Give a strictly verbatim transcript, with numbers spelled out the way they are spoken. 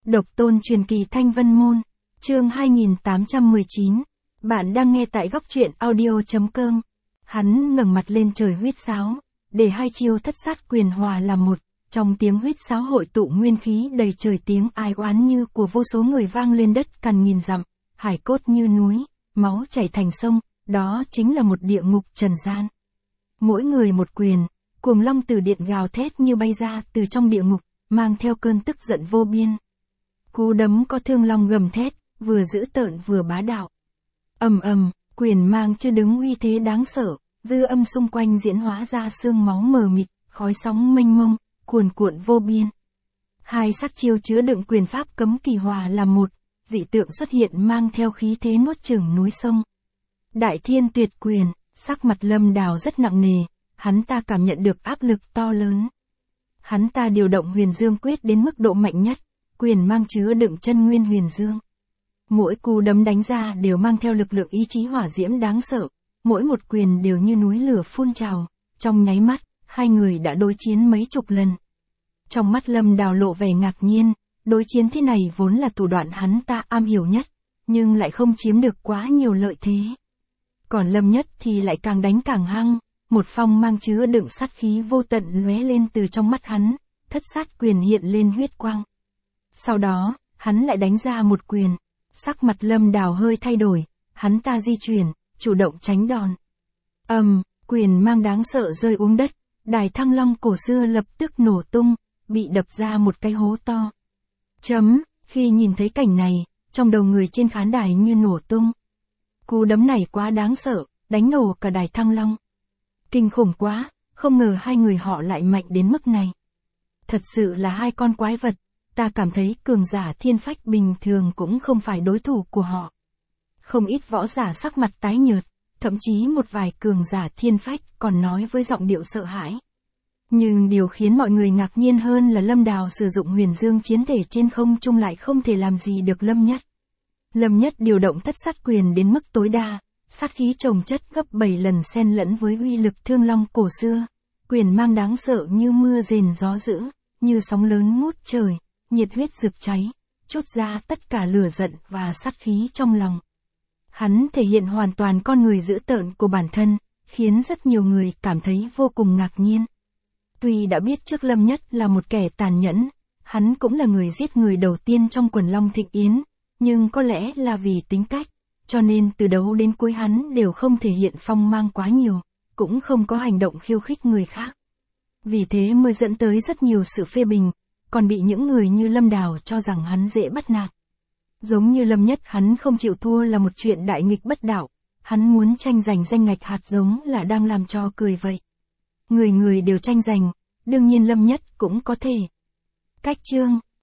Độc tôn truyền kỳ Thanh Vân Môn, chương hai nghìn tám trăm mười chín. Bạn đang nghe tại góc truyện audio.com. Hắn ngẩng mặt lên trời huýt sáo, để hai chiêu thất sát quyền hòa làm một, trong tiếng huýt sáo hội tụ nguyên khí đầy trời, tiếng ai oán như của vô số người vang lên đất cằn nghìn dặm, hải cốt như núi, máu chảy thành sông, đó chính là một địa ngục trần gian. Mỗi người một quyền, cuồng long từ điện gào thét như bay ra từ trong địa ngục, mang theo cơn tức giận vô biên. Cú đấm có thương long gầm thét, vừa dữ tợn vừa bá đạo. Ầm ầm, quyền mang chưa đứng uy thế đáng sợ, dư âm xung quanh diễn hóa ra sương máu mờ mịt, khói sóng mênh mông, cuồn cuộn vô biên. Hai sát chiêu chứa đựng quyền pháp cấm kỳ hòa làm một, dị tượng xuất hiện mang theo khí thế nuốt chửng núi sông. Đại thiên tuyệt quyền, sắc mặt Lâm Đào rất nặng nề, hắn ta cảm nhận được áp lực to lớn. Hắn ta điều động huyền dương quyết đến mức độ mạnh nhất, quyền mang chứa đựng chân nguyên huyền dương. Mỗi cú đấm đánh ra đều mang theo lực lượng ý chí hỏa diễm đáng sợ, mỗi một quyền đều như núi lửa phun trào, trong nháy mắt, hai người đã đối chiến mấy chục lần. Trong mắt Lâm Đào lộ vẻ ngạc nhiên, đối chiến thế này vốn là thủ đoạn hắn ta am hiểu nhất, nhưng lại không chiếm được quá nhiều lợi thế. Còn Lâm Nhất thì lại càng đánh càng hăng, một phong mang chứa đựng sát khí vô tận lóe lên từ trong mắt hắn, thất sát quyền hiện lên huyết quang. Sau đó, hắn lại đánh ra một quyền, sắc mặt Lâm Đào hơi thay đổi, hắn ta di chuyển, chủ động tránh đòn. Ầm, um, quyền mang đáng sợ rơi uống đất, đài Thăng Long cổ xưa lập tức nổ tung, bị đập ra một cái hố to. Chấm, khi nhìn thấy cảnh này, trong đầu người trên khán đài như nổ tung. Cú đấm này quá đáng sợ, đánh nổ cả đài Thăng Long. Kinh khủng quá, không ngờ hai người họ lại mạnh đến mức này. Thật sự là hai con quái vật, ta cảm thấy cường giả thiên phách bình thường cũng không phải đối thủ của họ. Không ít võ giả sắc mặt tái nhợt, thậm chí một vài cường giả thiên phách còn nói với giọng điệu sợ hãi. Nhưng điều khiến mọi người ngạc nhiên hơn là Lâm Đào sử dụng huyền dương chiến thể trên không trung lại không thể làm gì được Lâm Nhất. Lâm Nhất điều động thất sát quyền đến mức tối đa, sát khí chồng chất gấp bảy lần xen lẫn với uy lực thương long cổ xưa, quyền mang đáng sợ như mưa rền gió dữ, như sóng lớn ngút trời, nhiệt huyết rực cháy, trút ra tất cả lửa giận và sát khí trong lòng. Hắn thể hiện hoàn toàn con người dữ tợn của bản thân, khiến rất nhiều người cảm thấy vô cùng ngạc nhiên. Tuy đã biết trước Lâm Nhất là một kẻ tàn nhẫn, hắn cũng là người giết người đầu tiên trong quần Long Thịnh Yến, nhưng có lẽ là vì tính cách, cho nên từ đầu đến cuối hắn đều không thể hiện phong mang quá nhiều, cũng không có hành động khiêu khích người khác. Vì thế mới dẫn tới rất nhiều sự phê bình, còn bị những người như Lâm Đào cho rằng hắn dễ bắt nạt. Giống như Lâm Nhất, hắn không chịu thua là một chuyện đại nghịch bất đạo, hắn muốn tranh giành danh ngạch hạt giống là đang làm cho cười vậy. Người người đều tranh giành, đương nhiên Lâm Nhất cũng có thể. Cách chương